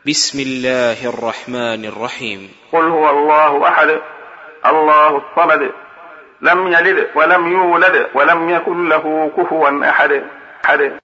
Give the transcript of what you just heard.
بسم الله الرحمن الرحيم. قل هو الله أحد الله الصمد لم يلد ولم يولد ولم يكن له كفوا أحد.